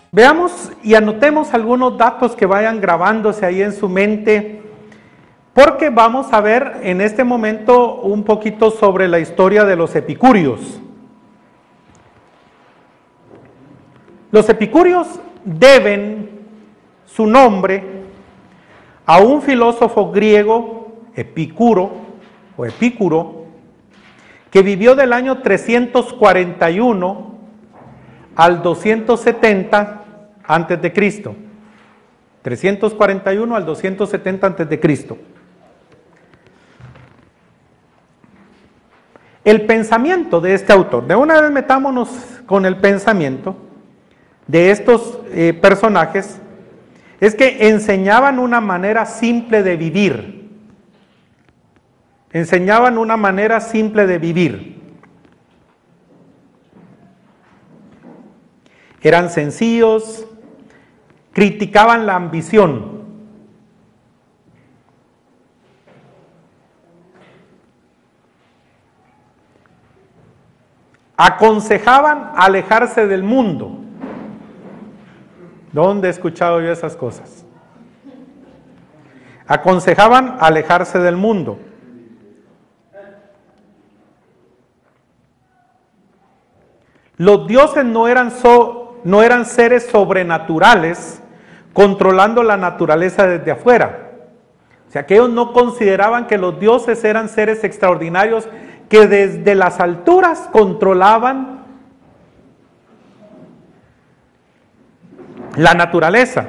Veamos y anotemos algunos datos que vayan grabándose ahí en su mente, porque vamos a ver en este momento un poquito sobre la historia de los epicúreos. Los epicúreos deben su nombre a un filósofo griego, Epicuro o Epicuro, que vivió del año 341 al 270 antes de Cristo. 341 al 270 antes de Cristo. El pensamiento de este autor, de una vez metámonos con el pensamiento de estos personajes, es que enseñaban una manera simple de vivir. Enseñaban una manera simple de vivir. Eran sencillos, criticaban la ambición. Aconsejaban alejarse del mundo. ¿Dónde he escuchado yo esas cosas? Aconsejaban alejarse del mundo. Los dioses no eran seres sobrenaturales controlando la naturaleza desde afuera. O sea, que ellos no consideraban que los dioses eran seres extraordinarios que desde las alturas controlaban la naturaleza.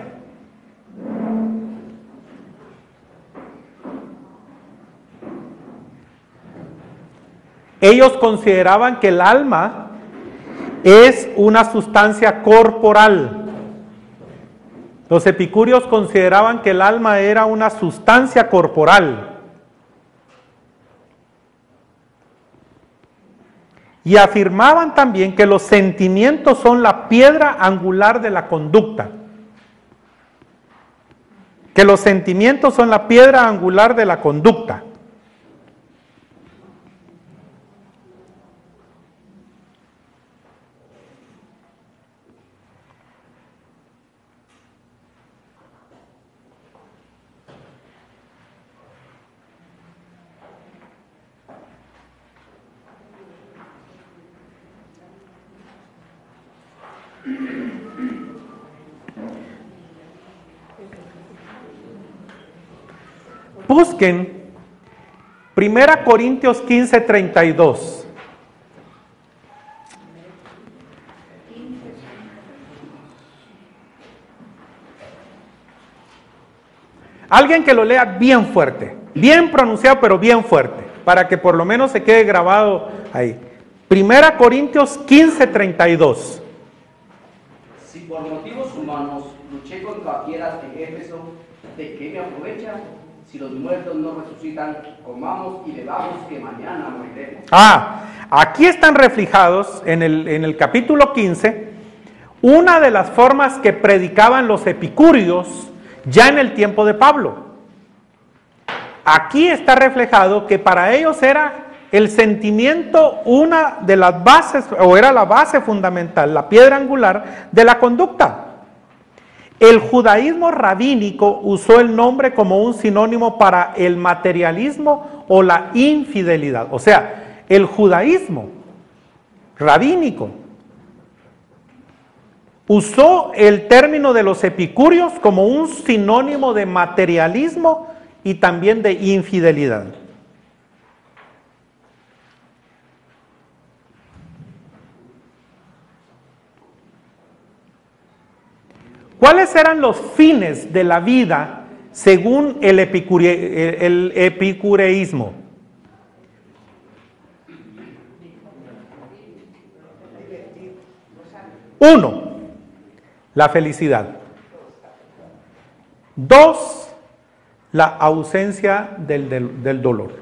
Ellos consideraban que el alma es una sustancia corporal. Los epicúreos consideraban que el alma era una sustancia corporal. Y afirmaban también que los sentimientos son la piedra angular de la conducta. Que los sentimientos son la piedra angular de la conducta. Busquen 1 Corintios 15:32. Alguien que lo lea bien fuerte, bien pronunciado, pero bien fuerte, para que por lo menos se quede grabado ahí. 1 Corintios 15:32. Si por motivos humanos luché contra fieras en Éfeso, ¿de qué me aprovecha? Si los muertos no resucitan, comamos y bebamos, que mañana moriremos. Aquí están reflejados en el capítulo 15 una de las formas que predicaban los epicúreos ya en el tiempo de Pablo. Aquí está reflejado que para ellos era el sentimiento una de las bases, o era la base fundamental, la piedra angular de la conducta. El judaísmo rabínico usó el nombre como un sinónimo para el materialismo o la infidelidad. O sea, el judaísmo rabínico usó el término de los epicúreos como un sinónimo de materialismo y también de infidelidad. ¿Cuáles eran los fines de la vida según el epicureísmo? Uno, la felicidad. Dos, la ausencia del dolor.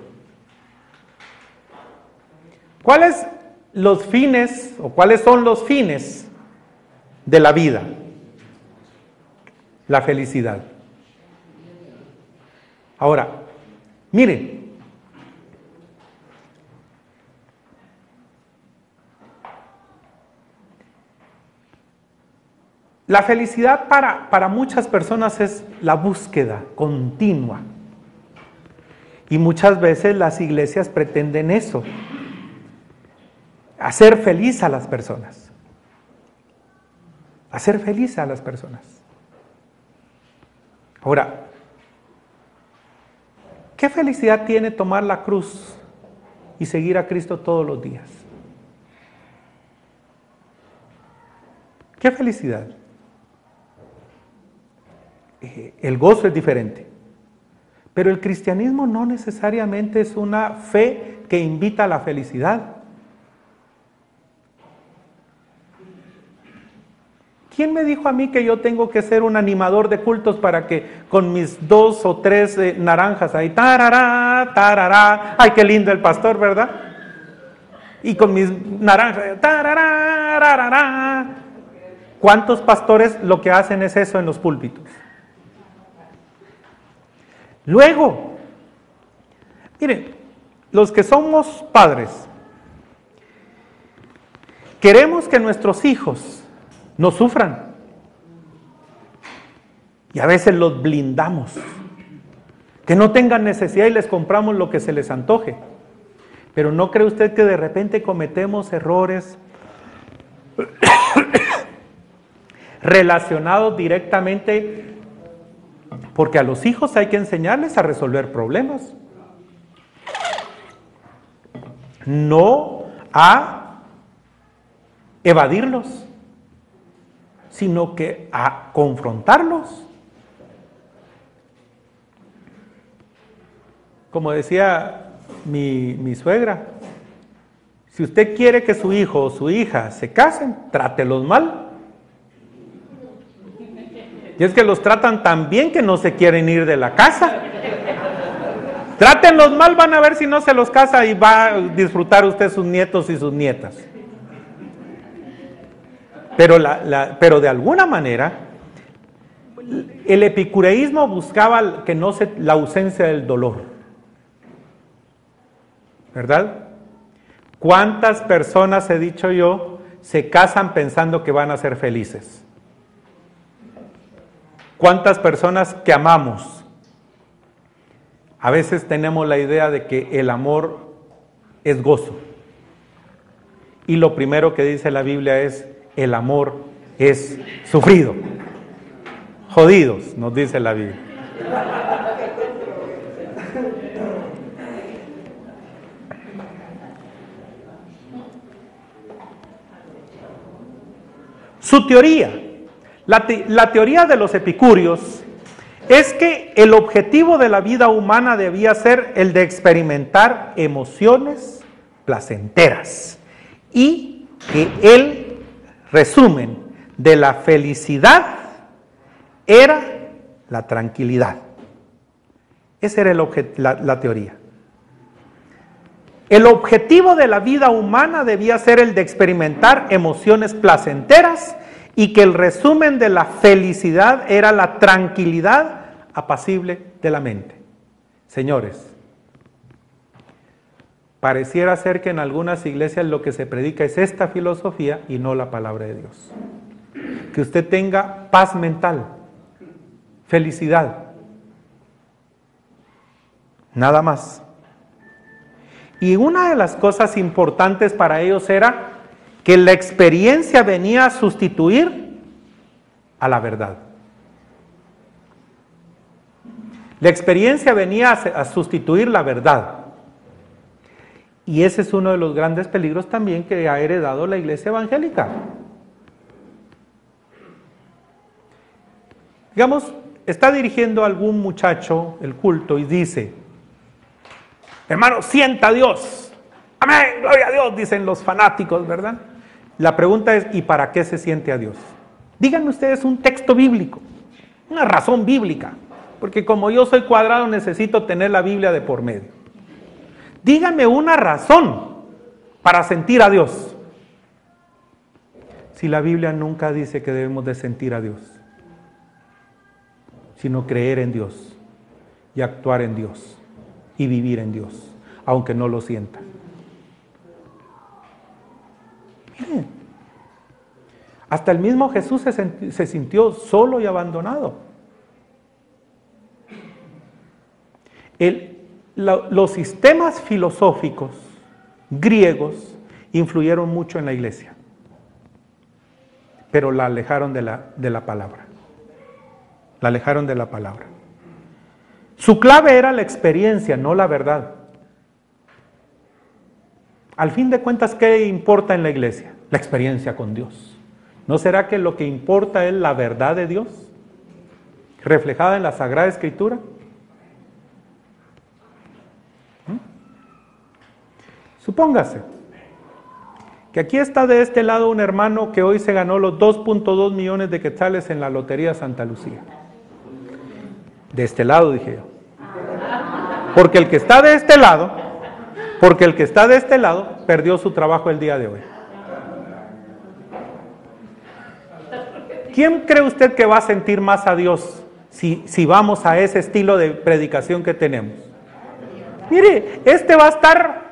¿Cuáles los fines o cuáles son los fines de la vida? La felicidad. Ahora, miren, La felicidad para muchas personas es la búsqueda continua. Y muchas veces las iglesias pretenden eso, hacer feliz a las personas. Hacer feliz a las personas. Ahora, ¿qué felicidad tiene tomar la cruz y seguir a Cristo todos los días? ¿Qué felicidad? El gozo es diferente. Pero el cristianismo no necesariamente es una fe que invita a la felicidad. ¿Quién me dijo a mí que yo tengo que ser un animador de cultos para que con mis 2 o 3 naranjas ahí, tarará, tarará, ay qué lindo el pastor, ¿verdad? Y con mis naranjas, tarará, tarará. ¿Cuántos pastores lo que hacen es eso en los púlpitos? Luego, miren, los que somos padres, queremos que nuestros hijos no sufran. Y a veces los blindamos. Que no tengan necesidad y les compramos lo que se les antoje. Pero ¿no cree usted que de repente cometemos errores relacionados directamente? Porque a los hijos hay que enseñarles a resolver problemas. No a evadirlos, sino que a confrontarlos. Como decía mi suegra, si usted quiere que su hijo o su hija se casen, trátelos mal. Y es que los tratan tan bien que no se quieren ir de la casa. Trátenlos mal, van a ver si no se los casa y va a disfrutar usted sus nietos y sus nietas. Pero de alguna manera, el epicureísmo buscaba que no la ausencia del dolor. ¿Verdad? ¿Cuántas personas, he dicho yo, se casan pensando que van a ser felices? ¿Cuántas personas que amamos? A veces tenemos la idea de que el amor es gozo. Y lo primero que dice la Biblia es, el amor es sufrido. Jodidos, nos dice la Biblia. Su teoría. La teoría de los epicúreos es que el objetivo de la vida humana debía ser el de experimentar emociones placenteras y que el resumen de la felicidad era la tranquilidad. Esa era la teoría. El objetivo de la vida humana debía ser el de experimentar emociones placenteras y que el resumen de la felicidad era la tranquilidad apacible de la mente. Señores, pareciera ser que en algunas iglesias lo que se predica es esta filosofía y no la palabra de Dios. Que usted tenga paz mental, felicidad, nada más. Y una de las cosas importantes para ellos era que la experiencia venía a sustituir a la verdad. La experiencia venía a sustituir la verdad. Y ese es uno de los grandes peligros también que ha heredado la iglesia evangélica. Digamos, está dirigiendo a algún muchacho el culto y dice, hermano, sienta a Dios. Amén, gloria a Dios, dicen los fanáticos, ¿verdad? La pregunta es, ¿y para qué se siente a Dios? Díganme ustedes un texto bíblico, una razón bíblica, porque como yo soy cuadrado necesito tener la Biblia de por medio. Díganme una razón para sentir a Dios. Si la Biblia nunca dice que debemos de sentir a Dios, sino creer en Dios y actuar en Dios y vivir en Dios, aunque no lo sientan. Miren, Hasta el mismo Jesús se sintió solo y abandonado. Los sistemas filosóficos griegos influyeron mucho en la iglesia, pero la alejaron de la palabra. La alejaron de la palabra. Su clave era la experiencia, no la verdad. Al fin de cuentas, ¿qué importa en la iglesia? La experiencia con Dios. ¿No será que lo que importa es la verdad de Dios, reflejada en la Sagrada Escritura? Supóngase que aquí está de este lado un hermano que hoy se ganó los 2.2 millones de quetzales en la Lotería Santa Lucía. De este lado, dije yo. Porque el que está de este lado, perdió su trabajo el día de hoy. ¿Quién cree usted que va a sentir más a Dios si vamos a ese estilo de predicación que tenemos? Mire, este va a estar...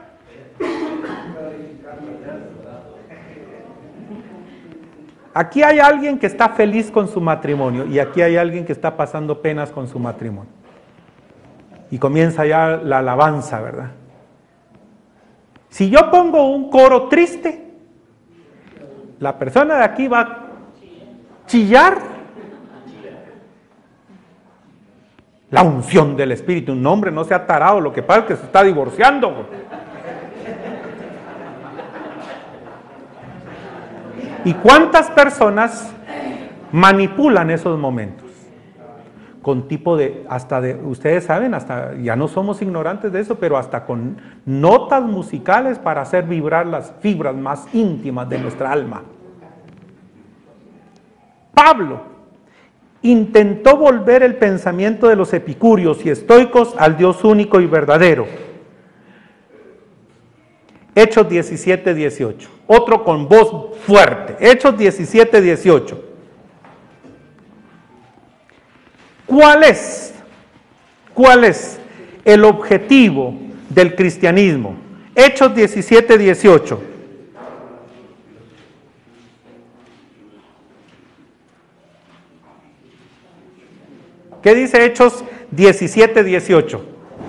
Aquí hay alguien que está feliz con su matrimonio y aquí hay alguien que está pasando penas con su matrimonio. Y comienza ya la alabanza, ¿verdad? Si yo pongo un coro triste, la persona de aquí va a chillar. La unción del Espíritu, un hombre no sea tarado, lo que pasa es que se está divorciando. ¿Y cuántas personas manipulan esos momentos? Con tipo ustedes saben, hasta ya no somos ignorantes de eso, pero hasta con notas musicales para hacer vibrar las fibras más íntimas de nuestra alma. Pablo intentó volver el pensamiento de los epicúreos y estoicos al Dios único y verdadero. Hechos 17:18. Otro con voz fuerte. Hechos 17:18. ¿Cuál es el objetivo del cristianismo? Hechos 17:18. ¿Qué dice Hechos 17:18?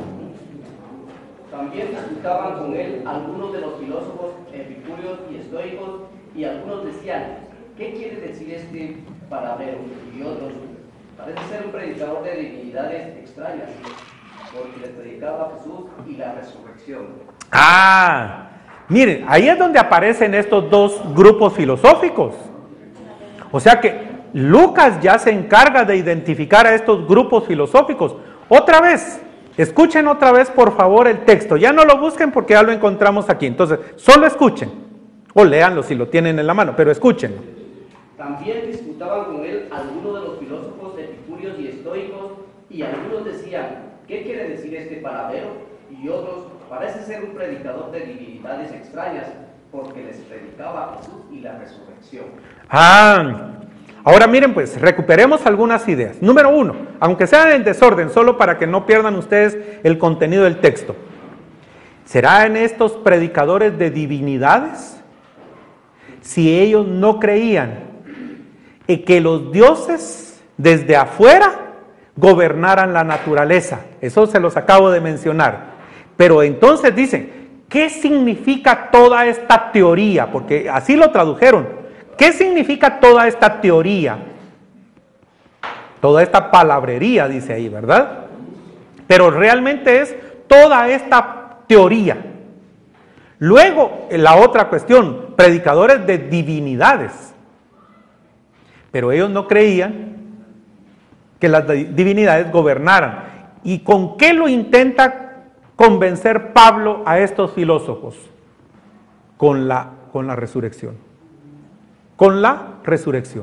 También disputaban con él algunos de los filósofos epicúreos y estoicos, y algunos decían, ¿qué quiere decir este palabrero? Y otros, parece ser un predicador de divinidades extrañas, porque les predicaba a Jesús y la resurrección. Miren, ahí es donde aparecen estos dos grupos filosóficos. O sea que Lucas ya se encarga de identificar a estos grupos filosóficos. Otra vez, escuchen otra vez por favor el texto. Ya no lo busquen porque ya lo encontramos aquí. Entonces, solo escuchen. O léanlo si lo tienen en la mano, pero escúchenlo. También disputaban con él algunos de los filósofos epicúreos y estoicos, y algunos decían, ¿qué quiere decir este palabrero? Y otros, parece ser un predicador de divinidades extrañas, porque les predicaba a Jesús y la resurrección. Ahora miren pues, recuperemos algunas ideas. Número 1, aunque sean en desorden, solo para que no pierdan ustedes el contenido del texto. ¿Será en estos predicadores de divinidades? Si ellos no creían que los dioses desde afuera gobernaran la naturaleza. Eso se los acabo de mencionar. Pero entonces dicen, ¿qué significa toda esta teoría? Porque así lo tradujeron. ¿Qué significa toda esta teoría? Toda esta palabrería, dice ahí, ¿verdad? Pero realmente es toda esta teoría. Luego, la otra cuestión, predicadores de divinidades. Pero ellos no creían que las divinidades gobernaran. ¿Y con qué lo intenta convencer Pablo a estos filósofos? Con la resurrección. Con la resurrección.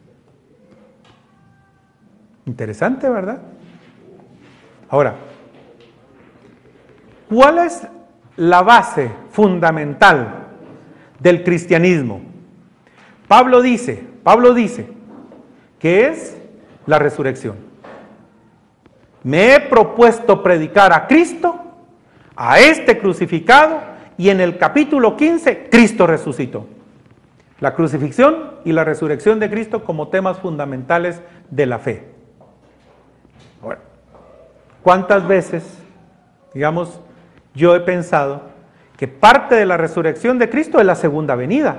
Interesante, ¿verdad? Ahora, ¿cuál es la base fundamental del cristianismo? Pablo dice que es la resurrección. Me he propuesto predicar a Cristo, a este crucificado, y en el capítulo 15, Cristo resucitó. La crucifixión y la resurrección de Cristo como temas fundamentales de la fe. Ahora, ¿cuántas veces, digamos, yo he pensado que parte de la resurrección de Cristo es la segunda venida?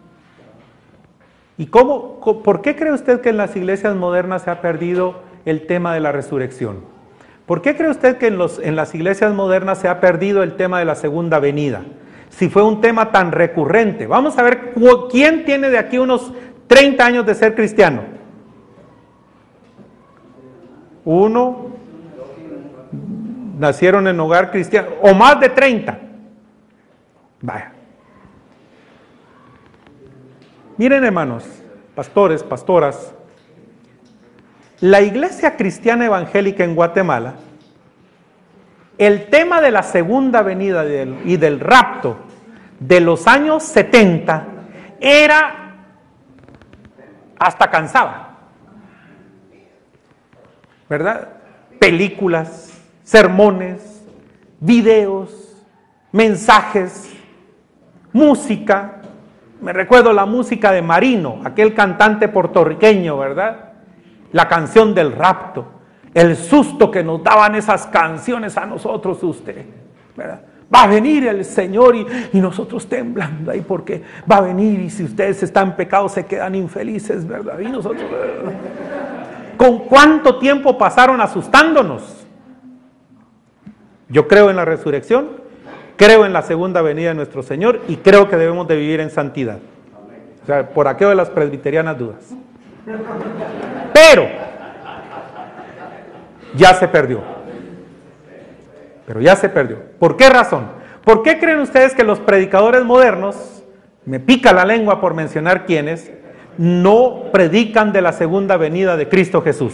¿Y por qué cree usted que en las iglesias modernas se ha perdido el tema de la resurrección? ¿Por qué cree usted que en las iglesias modernas se ha perdido el tema de la segunda venida? Si fue un tema tan recurrente. Vamos a ver quién tiene de aquí unos 30 años de ser cristiano. Uno, nacieron en hogar cristiano, o más de 30. Vaya. Miren, hermanos, pastores, pastoras, la iglesia cristiana evangélica en Guatemala, el tema de la segunda venida y del rapto de los años 70 era hasta cansaba, ¿verdad? Películas, sermones, videos, mensajes, música. Me recuerdo la música de Marino, aquel cantante puertorriqueño, ¿verdad? La canción del rapto, el susto que nos daban esas canciones a nosotros, usted, ¿verdad? Va a venir el Señor y nosotros temblando ahí porque va a venir, y si ustedes están en pecado se quedan infelices, ¿verdad? Y nosotros, ¿con cuánto tiempo pasaron asustándonos? Yo creo en la resurrección, creo en la segunda venida de nuestro Señor y creo que debemos de vivir en santidad. O sea, por aquello de las presbiterianas dudas. Pero ya se perdió. Pero ya se perdió. ¿Por qué razón? ¿Por qué creen ustedes que los predicadores modernos, me pica la lengua por mencionar quiénes, no predican de la segunda venida de Cristo Jesús?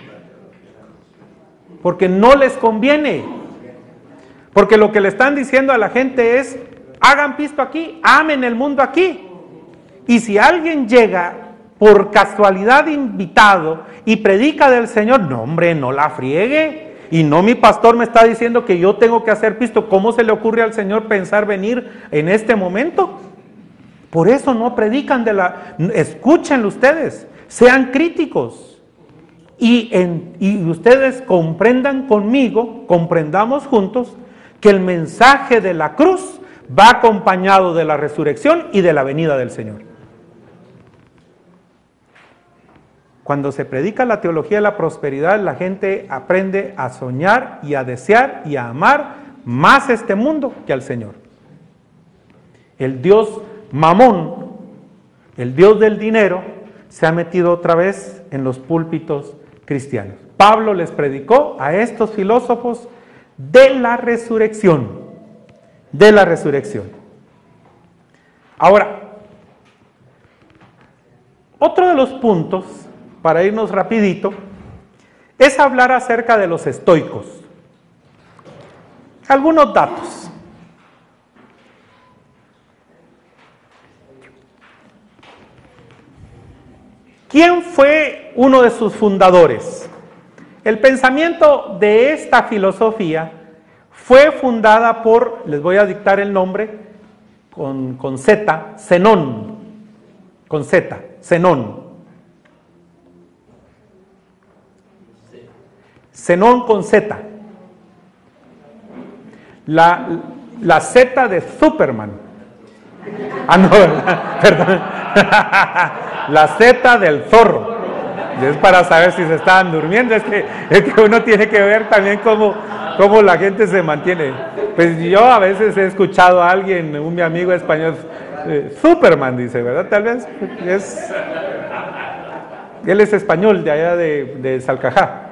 Porque no les conviene. Porque lo que le están diciendo a la gente es, hagan pisto aquí, amen el mundo aquí. Y si alguien llega por casualidad invitado y predica del Señor, no hombre, no la friegue. Y no, mi pastor me está diciendo que yo tengo que hacer pisto. ¿Cómo se le ocurre al Señor pensar venir en este momento? Por eso no predican escúchenlo ustedes, sean críticos. Y ustedes comprendan conmigo, comprendamos juntos, que el mensaje de la cruz va acompañado de la resurrección y de la venida del Señor. Cuando se predica la teología de la prosperidad, la gente aprende a soñar y a desear y a amar más este mundo que al Señor. El Dios Mamón, el Dios del dinero, se ha metido otra vez en los púlpitos cristianos. Pablo les predicó a estos filósofos de la resurrección, de la resurrección. Ahora, otro de los puntos, para irnos rapidito, es hablar acerca de los estoicos. Algunos datos. ¿Quién fue uno de sus fundadores? El pensamiento de esta filosofía fue fundada por, les voy a dictar el nombre, con Z, Zenón, con Z, Zenón. Zenón con Z. La Z de Superman. Ah, no, perdón. La Z del zorro. Es para saber si se estaban durmiendo. Es que uno tiene que ver también cómo la gente se mantiene. Pues yo a veces he escuchado a alguien, mi amigo español, Superman dice, ¿verdad? Tal vez él es español, de allá de Salcajá.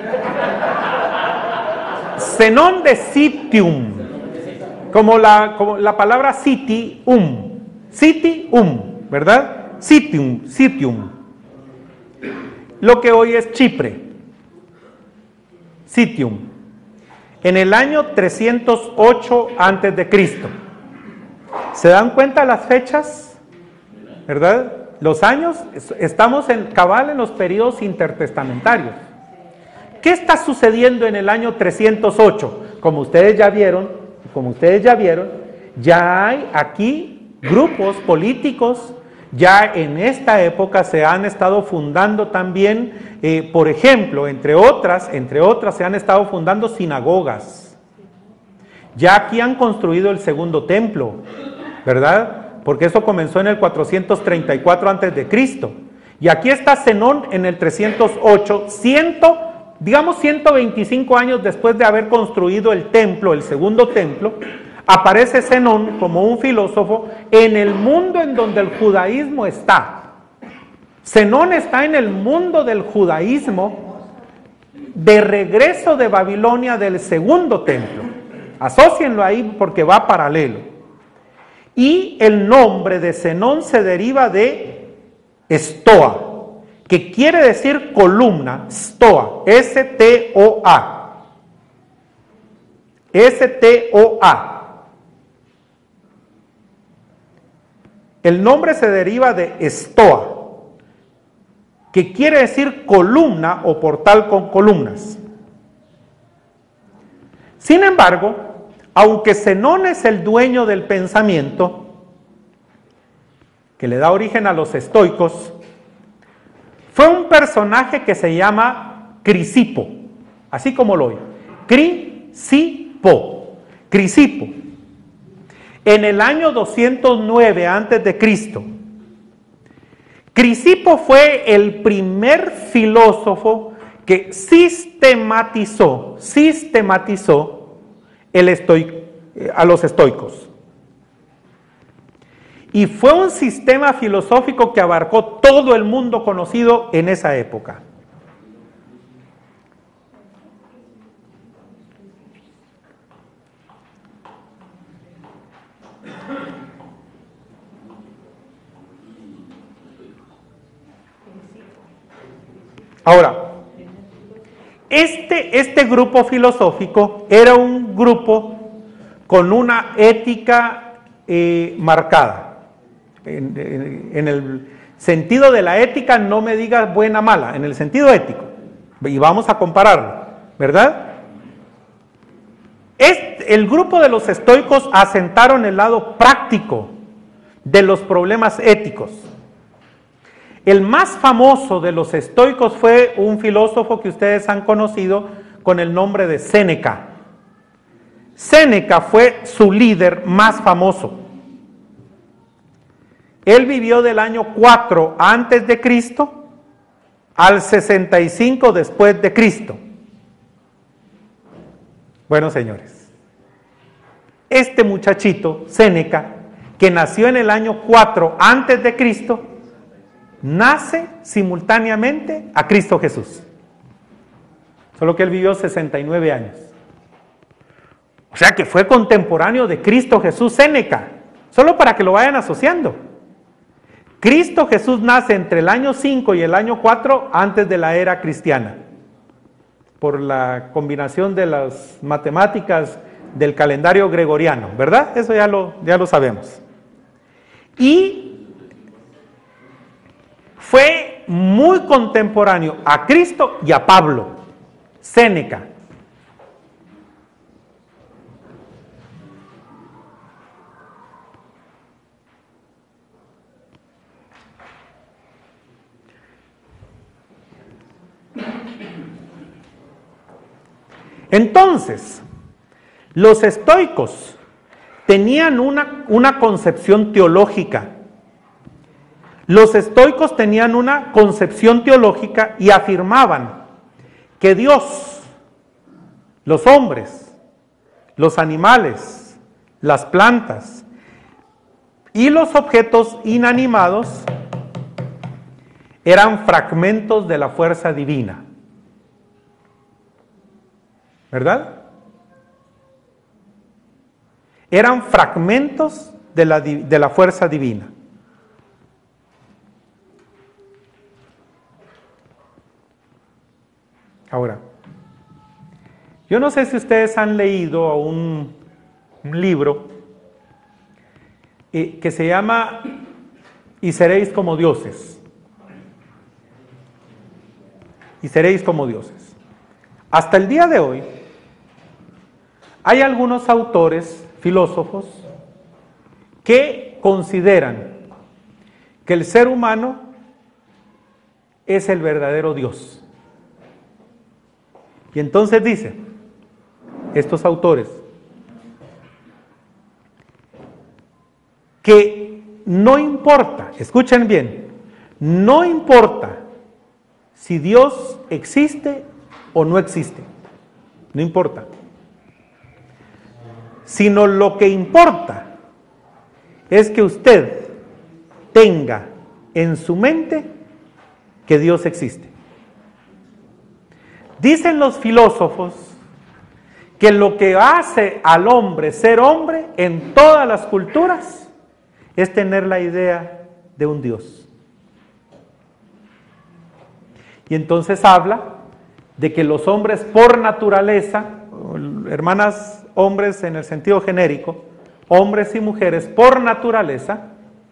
Zenón de Citium, como la palabra citium, ¿verdad? Citium, lo que hoy es Chipre, Citium, en el año 308 antes de Cristo. ¿Se dan cuenta las fechas? ¿Verdad? Los años, estamos cabal en los periodos intertestamentarios. ¿Qué está sucediendo en el año 308? Como ustedes ya vieron, ya hay aquí grupos políticos Ya en esta época se han estado fundando también, por ejemplo, entre otras, se han estado fundando sinagogas. Ya aquí han construido el segundo templo, ¿verdad? Porque eso comenzó en el 434 antes de Cristo. Y aquí está Zenón en el 308, 125 años después de haber construido el templo, el segundo templo. Aparece Zenón como un filósofo en el mundo en donde el judaísmo está. Zenón está en el mundo del judaísmo de regreso de Babilonia del segundo templo. Asócienlo ahí porque va paralelo. Y el nombre de Zenón se deriva de estoa, que quiere decir columna, stoa, S-T-O-A. S-T-O-A. El nombre se deriva de estoa, que quiere decir columna o portal con columnas. Sin embargo, aunque Zenón es el dueño del pensamiento, que le da origen a los estoicos, fue un personaje que se llama Crisipo, así como lo oye, Crisipo. En el año 209 antes de Cristo, Crisipo fue el primer filósofo que sistematizó a los estoicos. Y fue un sistema filosófico que abarcó todo el mundo conocido en esa época. Ahora, este grupo filosófico era un grupo con una ética marcada. En el sentido de la ética, no me digas buena mala, en el sentido ético. Y vamos a compararlo, ¿verdad? El grupo de los estoicos asentaron el lado práctico de los problemas éticos. El más famoso de los estoicos fue un filósofo que ustedes han conocido con el nombre de Séneca. Séneca fue su líder más famoso. Él vivió del año 4 antes de Cristo al 65 después de Cristo. Bueno, señores, este muchachito, Séneca, que nació en el año 4 antes de Cristo, nace simultáneamente a Cristo Jesús. Solo que él vivió 69 años. O sea que fue contemporáneo de Cristo Jesús, Séneca. Solo para que lo vayan asociando. Cristo Jesús nace entre el año 5 y el año 4 antes de la era cristiana. Por la combinación de las matemáticas del calendario gregoriano, ¿verdad? Eso ya lo sabemos. Y fue muy contemporáneo a Cristo y a Pablo, Séneca. Entonces, los estoicos tenían una concepción teológica. Los estoicos tenían una concepción teológica y afirmaban que Dios, los hombres, los animales, las plantas y los objetos inanimados eran fragmentos de la fuerza divina. ¿Verdad? Eran fragmentos de la fuerza divina. Ahora, yo no sé si ustedes han leído un libro que se llama Y seréis como dioses. Y seréis como dioses. Hasta el día de hoy, hay algunos autores, filósofos, que consideran que el ser humano es el verdadero Dios. Y entonces dice, estos autores, que no importa, escuchen bien, no importa si Dios existe o no existe, no importa, sino lo que importa es que usted tenga en su mente que Dios existe. Dicen los filósofos que lo que hace al hombre ser hombre en todas las culturas es tener la idea de un Dios. Y entonces habla de que los hombres por naturaleza, hermanas, hombres en el sentido genérico, hombres y mujeres por naturaleza,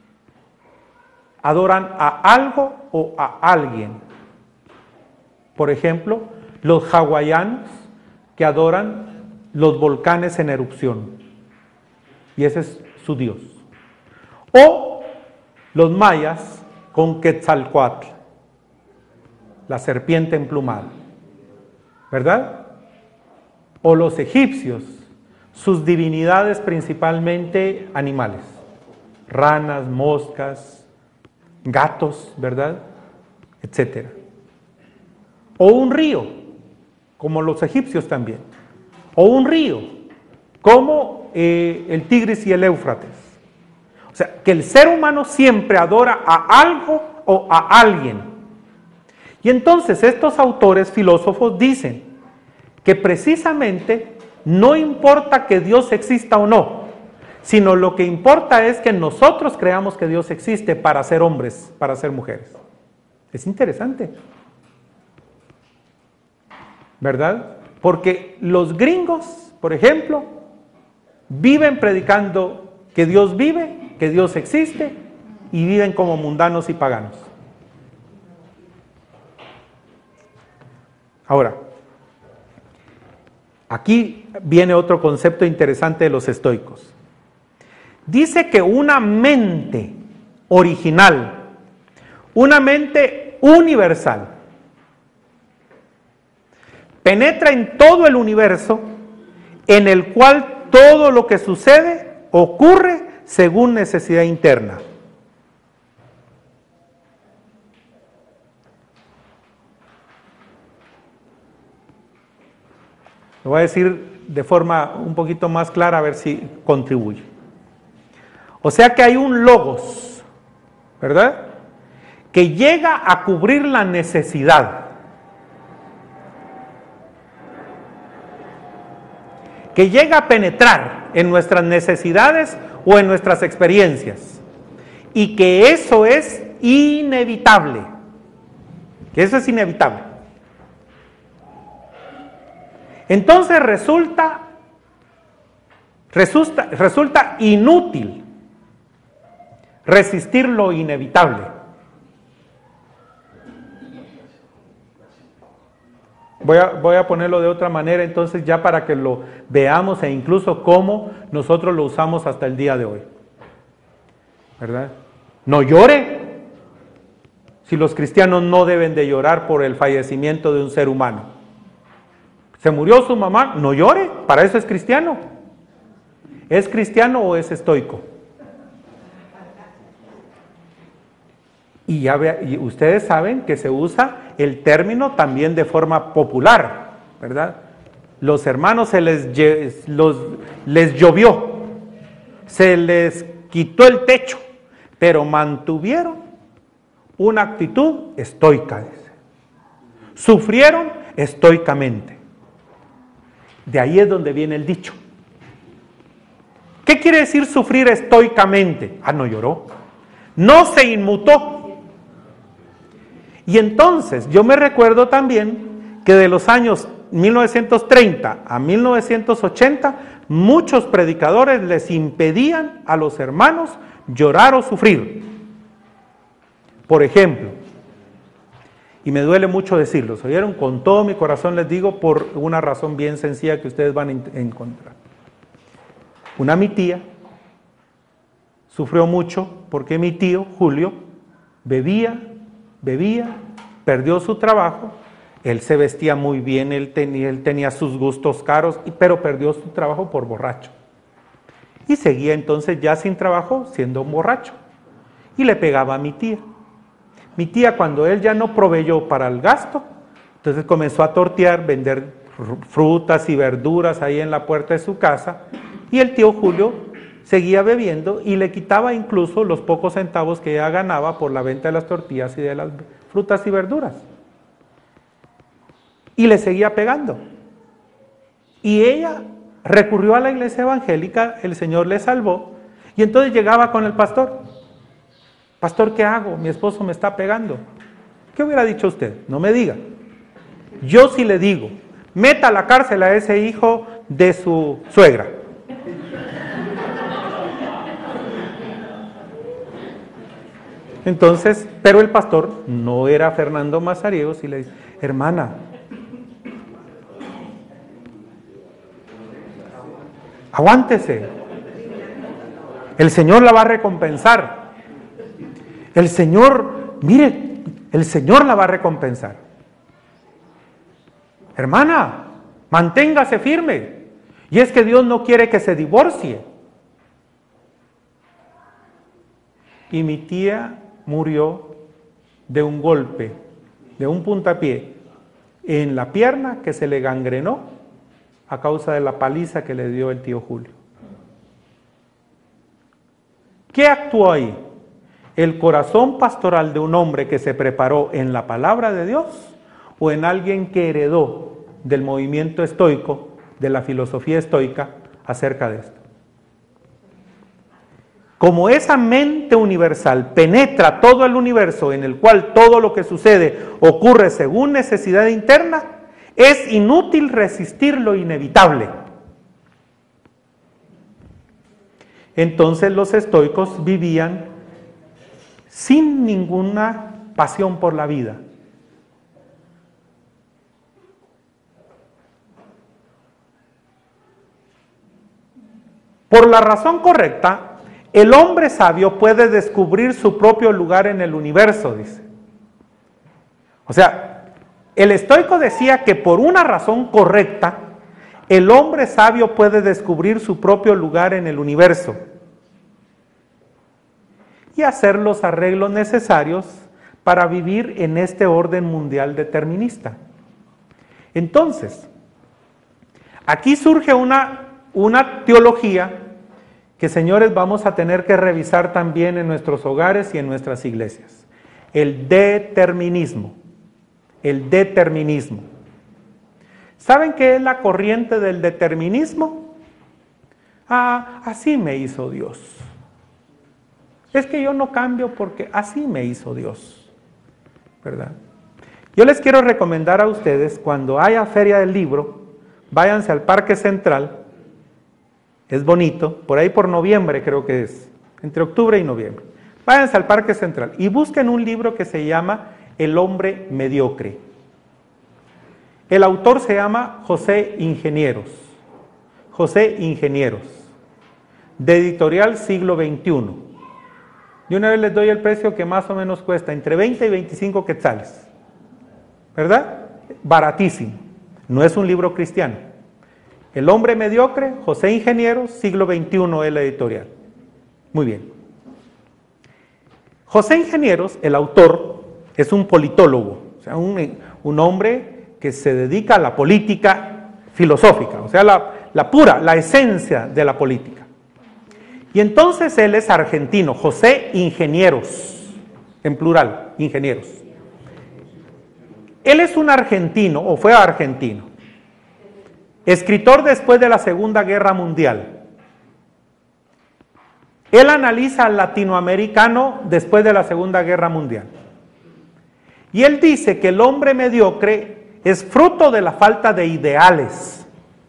adoran a algo o a alguien. Por ejemplo, los hawaianos que adoran los volcanes en erupción, y ese es su Dios. O los mayas con Quetzalcóatl, la serpiente emplumada, ¿verdad? O los egipcios, sus divinidades principalmente animales, ranas, moscas, gatos, ¿verdad? Etcétera. O un río, como los egipcios también. O un río, como el Tigris y el Éufrates. O sea, que el ser humano siempre adora a algo o a alguien. Y entonces estos autores filósofos dicen que precisamente no importa que Dios exista o no, sino lo que importa es que nosotros creamos que Dios existe para ser hombres, para ser mujeres. Es interesante, ¿verdad? Porque los gringos, por ejemplo, viven predicando que Dios vive, que Dios existe, y viven como mundanos y paganos. Ahora, aquí viene otro concepto interesante de los estoicos. Dice que una mente original, una mente universal, penetra en todo el universo, en el cual todo lo que sucede ocurre según necesidad interna. Lo voy a decir de forma un poquito más clara a ver si contribuye. O sea que hay un logos, ¿verdad? Que llega a cubrir la necesidad. Que llega a penetrar en nuestras necesidades o en nuestras experiencias. Y que eso es inevitable. Que eso es inevitable. Entonces resulta inútil resistir lo inevitable. Voy a ponerlo de otra manera entonces ya para que lo veamos e incluso cómo nosotros lo usamos hasta el día de hoy. ¿Verdad? No llore. Si los cristianos no deben de llorar por el fallecimiento de un ser humano. ¿Se murió su mamá? No llore, para eso es cristiano. ¿Es cristiano o es estoico? Y ustedes saben que se usa el término también de forma popular, ¿verdad? Los hermanos les llovió, se les quitó el techo, pero mantuvieron una actitud estoica, dice. Sufrieron estoicamente. De ahí es donde viene el dicho. ¿Qué quiere decir sufrir estoicamente? No lloró, no se inmutó. Y entonces yo me recuerdo también que de los años 1930 a 1980 muchos predicadores les impedían a los hermanos llorar o sufrir. Por ejemplo, y me duele mucho decirlo, ¿oyeron? Con todo mi corazón les digo por una razón bien sencilla que ustedes van a encontrar. Mi tía sufrió mucho porque mi tío, Julio, bebía, perdió su trabajo. Él se vestía muy bien, él tenía sus gustos caros, pero perdió su trabajo por borracho. Y seguía entonces ya sin trabajo, siendo un borracho. Y le pegaba a mi tía. Mi tía, cuando él ya no proveyó para el gasto, entonces comenzó a tortear, vender frutas y verduras ahí en la puerta de su casa. Y el tío Julio seguía bebiendo y le quitaba incluso los pocos centavos que ella ganaba por la venta de las tortillas y de las frutas y verduras. Y le seguía pegando. Y ella recurrió a la iglesia evangélica, el Señor le salvó, y entonces llegaba con el pastor. Pastor, ¿qué hago? Mi esposo me está pegando. ¿Qué hubiera dicho usted? No me diga. Yo sí le digo, meta a la cárcel a ese hijo de su suegra. Entonces, pero el pastor no era Fernando Mazariegos y le dice, hermana, aguántese, el Señor la va a recompensar. El Señor, mire, el Señor la va a recompensar. Hermana, manténgase firme. Y es que Dios no quiere que se divorcie. Y mi tía murió de un golpe, de un puntapié en la pierna que se le gangrenó a causa de la paliza que le dio el tío Julio. ¿Qué actuó ahí? ¿El corazón pastoral de un hombre que se preparó en la palabra de Dios o en alguien que heredó del movimiento estoico, de la filosofía estoica acerca de esto? Como esa mente universal penetra todo el universo en el cual todo lo que sucede ocurre según necesidad interna, es inútil resistir lo inevitable. Entonces los estoicos vivían sin ninguna pasión por la vida. Por la razón correcta, el hombre sabio puede descubrir su propio lugar en el universo, dice. O sea, el estoico decía que por una razón correcta, el hombre sabio puede descubrir su propio lugar en el universo y hacer los arreglos necesarios para vivir en este orden mundial determinista. Entonces, aquí surge una teología que, señores, vamos a tener que revisar también en nuestros hogares y en nuestras iglesias. El determinismo. El determinismo. ¿Saben qué es la corriente del determinismo? Así me hizo Dios. Es que yo no cambio porque así me hizo Dios, ¿verdad? Yo les quiero recomendar a ustedes, cuando haya feria del libro, váyanse al Parque Central. Es bonito, por ahí por noviembre creo que es, entre octubre y noviembre. Váyanse al Parque Central y busquen un libro que se llama El hombre mediocre. El autor se llama José Ingenieros, de editorial Siglo XXI. De una vez les doy el precio que más o menos cuesta, entre 20 y 25 quetzales, ¿verdad? Baratísimo, no es un libro cristiano. El hombre mediocre, José Ingenieros, Siglo XXI es la editorial. Muy bien. José Ingenieros, el autor, es un politólogo, o sea, un hombre que se dedica a la política filosófica, o sea, la esencia de la política. Y entonces él es argentino, José Ingenieros, en plural, ingenieros. Él es un argentino, o fue argentino, escritor después de la Segunda Guerra Mundial. Él analiza al latinoamericano después de la Segunda Guerra Mundial. Y él dice que el hombre mediocre es fruto de la falta de ideales.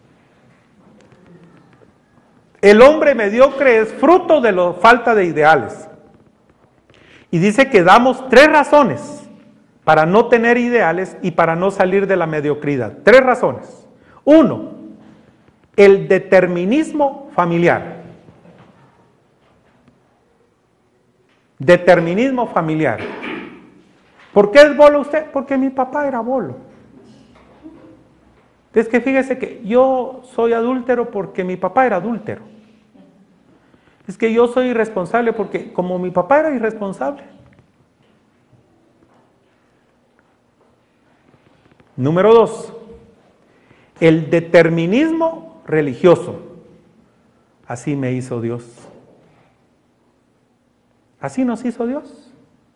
El hombre mediocre es fruto de la falta de ideales. Y dice que damos 3 razones para no tener ideales y para no salir de la mediocridad. 3 razones. 1, el determinismo familiar. Determinismo familiar. ¿Por qué es bolo usted? Porque mi papá era bolo. Es que fíjese que yo soy adúltero porque mi papá era adúltero. Es que yo soy irresponsable porque como mi papá era irresponsable. Número 2, el determinismo religioso. Así me hizo Dios. Así nos hizo Dios.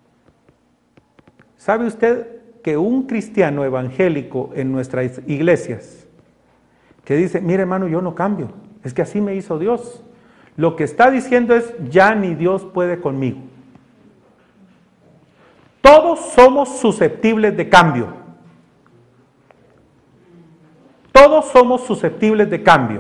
¿Sabe usted que un cristiano evangélico en nuestras iglesias que dice, mire hermano, yo no cambio, es que así me hizo Dios? Lo que está diciendo es, ya ni Dios puede conmigo. Todos somos susceptibles de cambio. Todos somos susceptibles de cambio.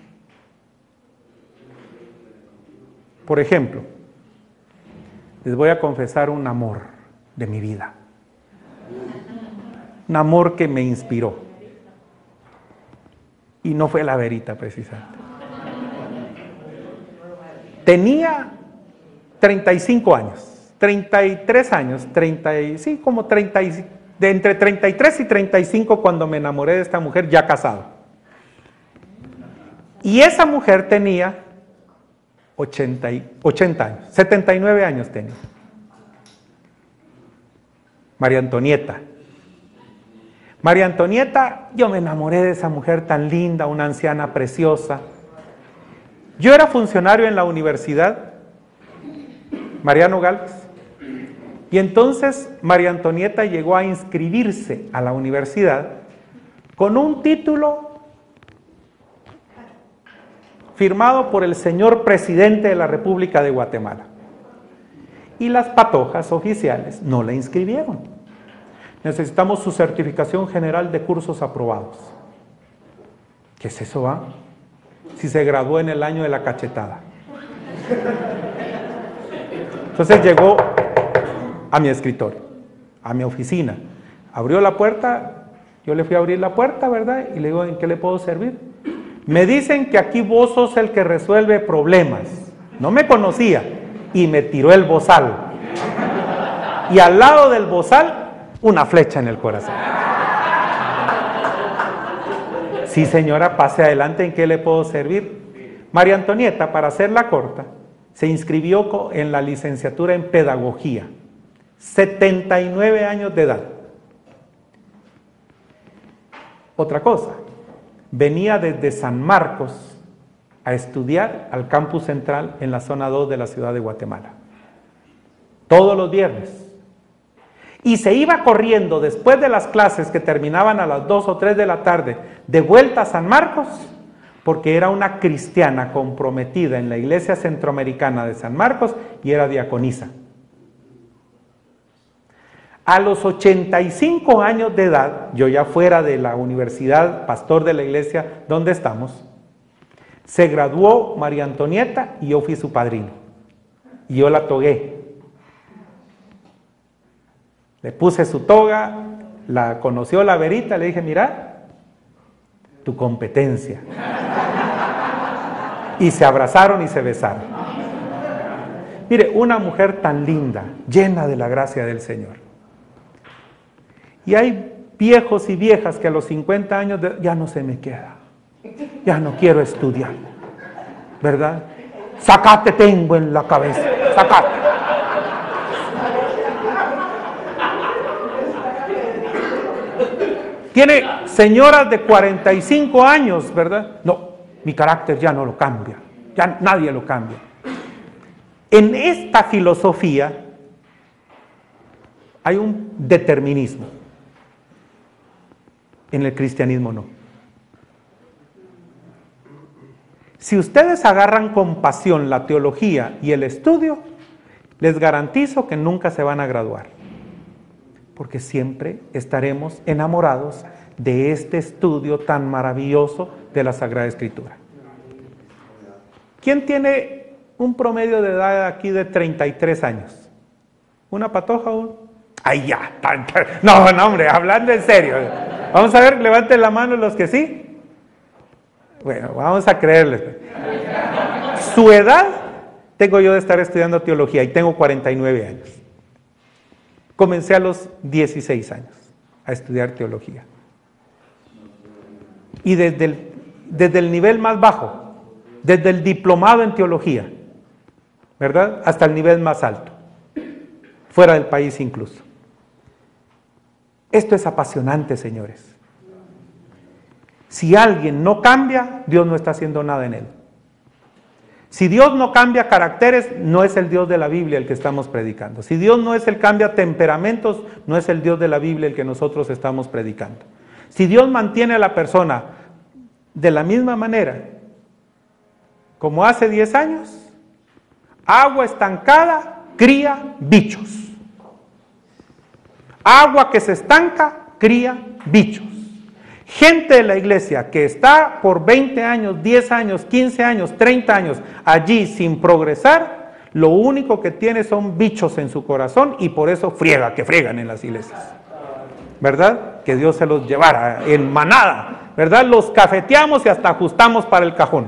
Por ejemplo, les voy a confesar un amor de mi vida. Un amor que me inspiró. Y no fue la verita precisamente. Tenía 35 años, 33 años, de entre 33 y 35 cuando me enamoré de esta mujer ya casado. Y esa mujer tenía 80 años, 79 años tenía. María Antonieta. María Antonieta, yo me enamoré de esa mujer tan linda, una anciana preciosa. Yo era funcionario en la universidad, Mariano Gálvez, y entonces María Antonieta llegó a inscribirse a la universidad con un título firmado por el señor presidente de la República de Guatemala. Y las patojas oficiales no la inscribieron. Necesitamos su certificación general de cursos aprobados. ¿Qué es eso, va? Si se graduó en el año de la cachetada. Entonces llegó a mi escritorio, a mi oficina, abrió la puerta, yo le fui a abrir la puerta, ¿verdad? Y le digo, ¿en qué le puedo servir? Me dicen que aquí vos sos el que resuelve problemas. No me conocía y me tiró el bozal. Y al lado del bozal, una flecha en el corazón. Sí, señora, pase adelante, ¿en qué le puedo servir? María Antonieta, para hacerla corta, se inscribió en la licenciatura en pedagogía, 79 años de edad. Otra cosa, venía desde San Marcos a estudiar al campus central en la zona 2 de la ciudad de Guatemala, todos los viernes. Y se iba corriendo después de las clases que terminaban a las 2 o 3 de la tarde, de vuelta a San Marcos, porque era una cristiana comprometida en la iglesia centroamericana de San Marcos y era diaconisa. A los 85 años de edad, yo ya fuera de la universidad, pastor de la iglesia donde estamos, se graduó María Antonieta y yo fui su padrino. Y yo la togué. Le puse su toga, la conoció la verita, le dije, mira, tu competencia. Y se abrazaron y se besaron. Mire, una mujer tan linda, llena de la gracia del Señor. Y hay viejos y viejas que a los 50 años ya no se me queda, ya no quiero estudiar, ¿verdad? Zacate tengo en la cabeza, zacate. Tiene señoras de 45 años, ¿verdad? No, mi carácter ya no lo cambia, ya nadie lo cambia. En esta filosofía hay un determinismo. En el cristianismo no. Si ustedes agarran con pasión la teología y el estudio, les garantizo que nunca se van a graduar, porque siempre estaremos enamorados de este estudio tan maravilloso de la Sagrada Escritura. ¿Quién tiene un promedio de edad aquí de 33 años? ¿Una patoja o? ¡Ay, ya! No, hombre, hablando en serio. Vamos a ver, levanten la mano los que sí. Bueno, vamos a creerles. Su edad tengo yo de estar estudiando teología y tengo 49 años. Comencé a los 16 años a estudiar teología. Y desde el nivel más bajo, desde el diplomado en teología, ¿verdad?, hasta el nivel más alto, fuera del país incluso. Esto es apasionante, señores. Si alguien no cambia, Dios no está haciendo nada en él. Si Dios no cambia caracteres, no es el Dios de la Biblia el que estamos predicando. Si Dios no es el cambia temperamentos, no es el Dios de la Biblia el que nosotros estamos predicando. Si Dios mantiene a la persona de la misma manera como hace 10 años, agua estancada cría bichos. Agua que se estanca cría bichos. Gente de la iglesia que está por 20 años, 10 años, 15 años, 30 años allí sin progresar, lo único que tiene son bichos en su corazón y por eso friegan en las iglesias. ¿Verdad? Que Dios se los llevara en manada, ¿verdad? Los cafeteamos y hasta ajustamos para el cajón.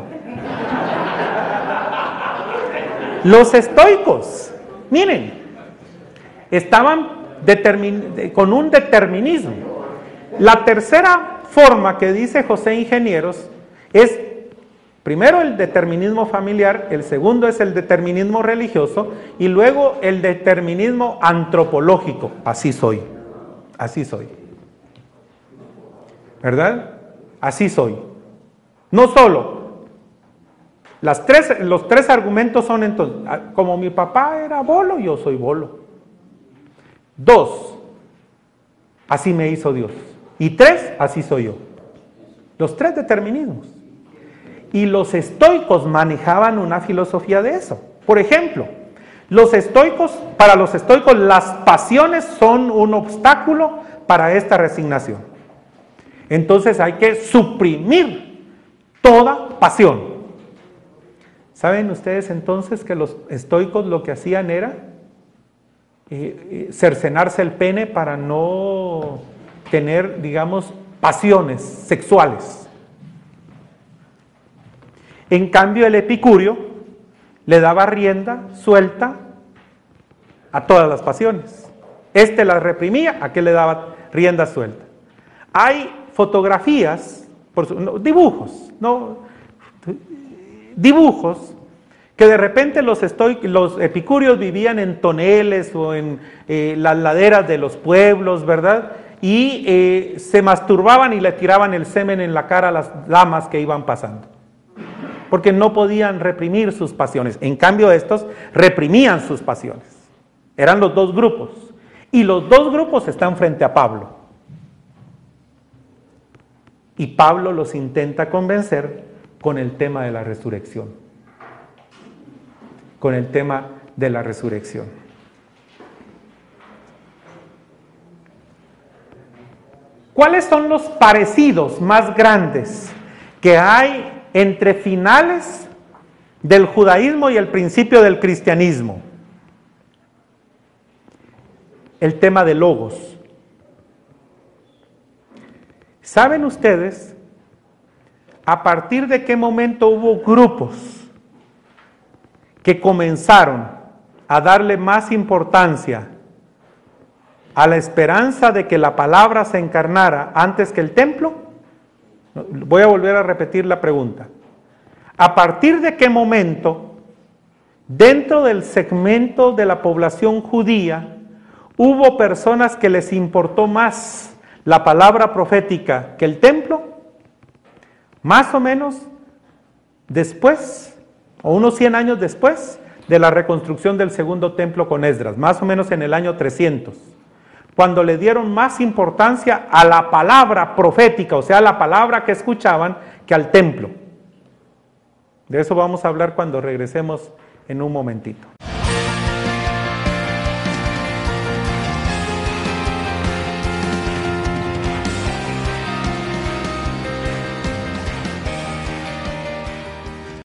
Los estoicos, miren, estaban con un determinismo. La tercera forma que dice José Ingenieros es, primero, el determinismo familiar, el segundo es el determinismo religioso y luego el determinismo antropológico. Así soy, ¿verdad? Así soy. No solo, los tres argumentos son entonces, como mi papá era bolo, yo soy bolo. 2, así me hizo Dios. Y 3, así soy yo. Los 3 determinismos. Y los estoicos manejaban una filosofía de eso. Por ejemplo, para los estoicos las pasiones son un obstáculo para esta resignación. Entonces hay que suprimir toda pasión. ¿Saben ustedes entonces que los estoicos lo que hacían era cercenarse el pene para no tener, digamos, pasiones sexuales? En cambio, el epicurio le daba rienda suelta a todas las pasiones. Este las reprimía, aquel le daba rienda suelta. Hay fotografías, dibujos que de repente los epicúreos vivían en toneles o en las laderas de los pueblos, ¿verdad? Y se masturbaban y le tiraban el semen en la cara a las damas que iban pasando, porque no podían reprimir sus pasiones. En cambio, estos reprimían sus pasiones. Eran los dos grupos, y los dos grupos están frente a Pablo. Y Pablo los intenta convencer con el tema de la resurrección. Con el tema de la resurrección. ¿Cuáles son los parecidos más grandes que hay entre finales del judaísmo y el principio del cristianismo? El tema de logos. ¿Saben ustedes a partir de qué momento hubo grupos que comenzaron a darle más importancia a la esperanza de que la palabra se encarnara antes que el templo? Voy a volver a repetir la pregunta. ¿A partir de qué momento, dentro del segmento de la población judía, hubo personas que les importó más la palabra profética que el templo? Más o menos después, o unos 100 años después de la reconstrucción del segundo templo con Esdras, más o menos en el año 300, cuando le dieron más importancia a la palabra profética, o sea, a la palabra que escuchaban, que al templo. De eso vamos a hablar cuando regresemos en un momentito.